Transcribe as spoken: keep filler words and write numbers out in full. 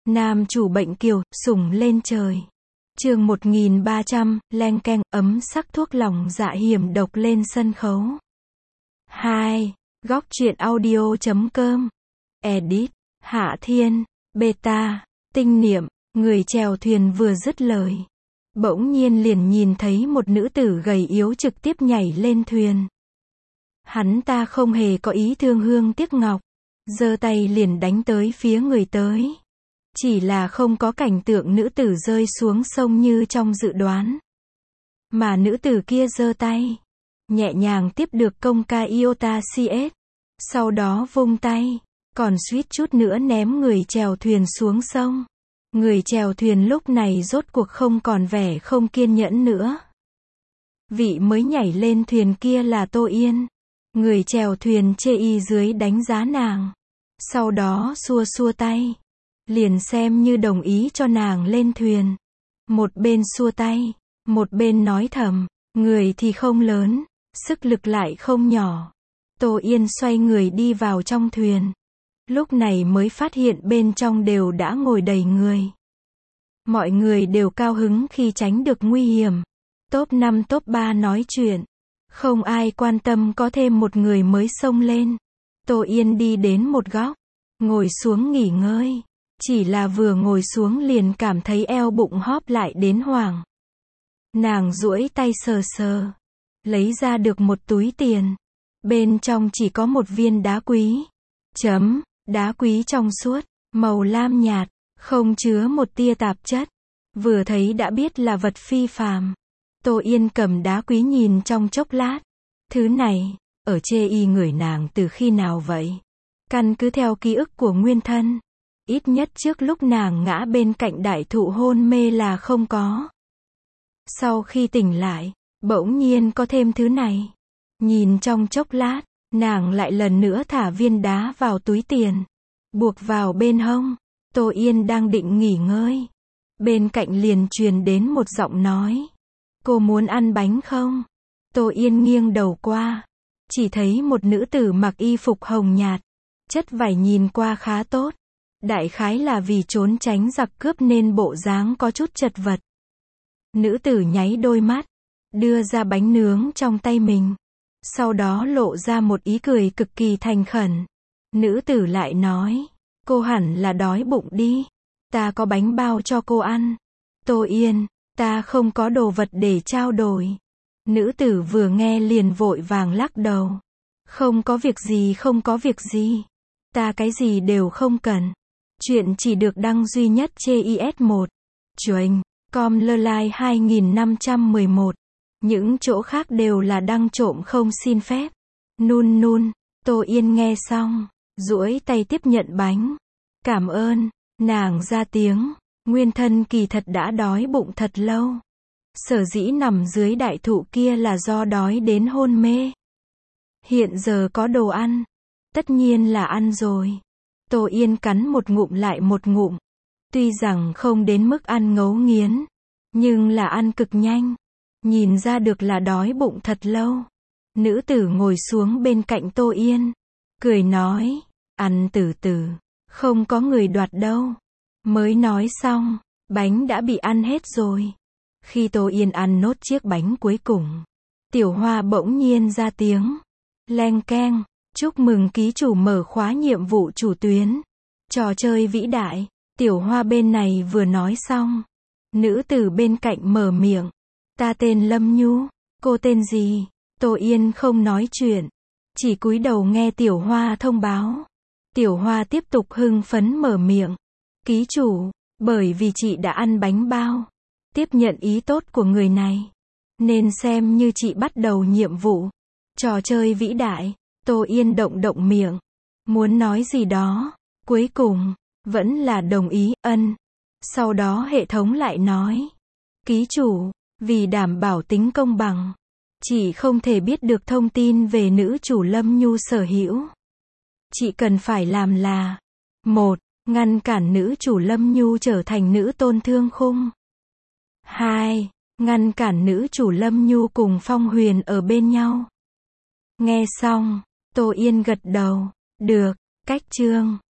Nam chủ bệnh kiều, sủng lên trời. Chương một nghìn ba trăm, leng keng, ấm sắc thuốc lòng dạ hiểm độc lên sân khấu. hai. Góc truyện audio chấm com. Edit. Hạ Thiên. Beta. Tinh niệm. Người chèo thuyền vừa dứt lời, bỗng nhiên liền nhìn thấy một nữ tử gầy yếu trực tiếp nhảy lên thuyền. Hắn ta không hề có ý thương hương tiếc ngọc, giơ tay liền đánh tới phía người tới. Chỉ là không có cảnh tượng nữ tử rơi xuống sông như trong dự đoán, mà nữ tử kia giơ tay, nhẹ nhàng tiếp được công ca iota cs, sau đó vung tay, còn suýt chút nữa ném người chèo thuyền xuống sông. Người chèo thuyền lúc này rốt cuộc không còn vẻ không kiên nhẫn nữa. Vị mới nhảy lên thuyền kia là Tô Yên. Người chèo thuyền chê y dưới đánh giá nàng, sau đó xua xua tay, liền xem như đồng ý cho nàng lên thuyền. Một bên xua tay, một bên nói thầm, người thì không lớn, sức lực lại không nhỏ. Tô Yên xoay người đi vào trong thuyền, lúc này mới phát hiện bên trong đều đã ngồi đầy người. Mọi người đều cao hứng khi tránh được nguy hiểm. Top năm top ba nói chuyện, không ai quan tâm có thêm một người mới xông lên. Tô Yên đi đến một góc, ngồi xuống nghỉ ngơi. Chỉ là vừa ngồi xuống liền cảm thấy eo bụng hóp lại đến hoảng. Nàng duỗi tay sờ sờ, lấy ra được một túi tiền. Bên trong chỉ có một viên đá quý. Chấm, đá quý trong suốt, màu lam nhạt, không chứa một tia tạp chất. Vừa thấy đã biết là vật phi phàm. Tô Yên cầm đá quý nhìn trong chốc lát. Thứ này, ở chê y người nàng từ khi nào vậy? Căn cứ theo ký ức của nguyên thân, ít nhất trước lúc nàng ngã bên cạnh đại thụ hôn mê là không có. Sau khi tỉnh lại, bỗng nhiên có thêm thứ này. Nhìn trong chốc lát, nàng lại lần nữa thả viên đá vào túi tiền, buộc vào bên hông. Tô Yên đang định nghỉ ngơi, bên cạnh liền truyền đến một giọng nói. Cô muốn ăn bánh không? Tô Yên nghiêng đầu qua, chỉ thấy một nữ tử mặc y phục hồng nhạt, chất vải nhìn qua khá tốt. Đại khái là vì trốn tránh giặc cướp nên bộ dáng có chút chật vật. Nữ tử nháy đôi mắt, đưa ra bánh nướng trong tay mình, sau đó lộ ra một ý cười cực kỳ thành khẩn. Nữ tử lại nói, cô hẳn là đói bụng đi, ta có bánh bao cho cô ăn. Tô Yên, ta không có đồ vật để trao đổi. Nữ tử vừa nghe liền vội vàng lắc đầu. Không có việc gì, không có việc gì. Ta cái gì đều không cần. Chuyện chỉ được đăng duy nhất trên i ét một. Chuệnh, com lơ lai hai nghìn năm trăm mười một. Những chỗ khác đều là đăng trộm không xin phép. Nun nun, Tô Yên nghe xong, duỗi tay tiếp nhận bánh. Cảm ơn, nàng ra tiếng. Nguyên thân kỳ thật đã đói bụng thật lâu. Sở dĩ nằm dưới đại thụ kia là do đói đến hôn mê. Hiện giờ có đồ ăn, tất nhiên là ăn rồi. Tô Yên cắn một ngụm lại một ngụm. Tuy rằng không đến mức ăn ngấu nghiến, nhưng là ăn cực nhanh. Nhìn ra được là đói bụng thật lâu. Nữ tử ngồi xuống bên cạnh Tô Yên, cười nói, ăn từ từ, không có người đoạt đâu. Mới nói xong, bánh đã bị ăn hết rồi. Khi Tô Yên ăn nốt chiếc bánh cuối cùng, Tiểu Hoa bỗng nhiên ra tiếng. Leng keng, chúc mừng ký chủ mở khóa nhiệm vụ chủ tuyến. Trò chơi vĩ đại. Tiểu Hoa bên này vừa nói xong, nữ tử bên cạnh mở miệng. Ta tên Lâm Nhu, cô tên gì? Tô Yên không nói chuyện, chỉ cúi đầu nghe Tiểu Hoa thông báo. Tiểu Hoa tiếp tục hưng phấn mở miệng. Ký chủ, bởi vì chị đã ăn bánh bao, tiếp nhận ý tốt của người này, nên xem như chị bắt đầu nhiệm vụ. Trò chơi vĩ đại. Tô Yên động động miệng, muốn nói gì đó, cuối cùng, vẫn là đồng ý, ân. Sau đó hệ thống lại nói, ký chủ, vì đảm bảo tính công bằng, chị không thể biết được thông tin về nữ chủ Lâm Nhu sở hữu. Chị cần phải làm là một. Ngăn cản nữ chủ Lâm Nhu trở thành nữ tôn thương khung. hai. Ngăn cản nữ chủ Lâm Nhu cùng Phong Huyền ở bên nhau. Nghe xong, Tô Yên gật đầu. Được, cách chương.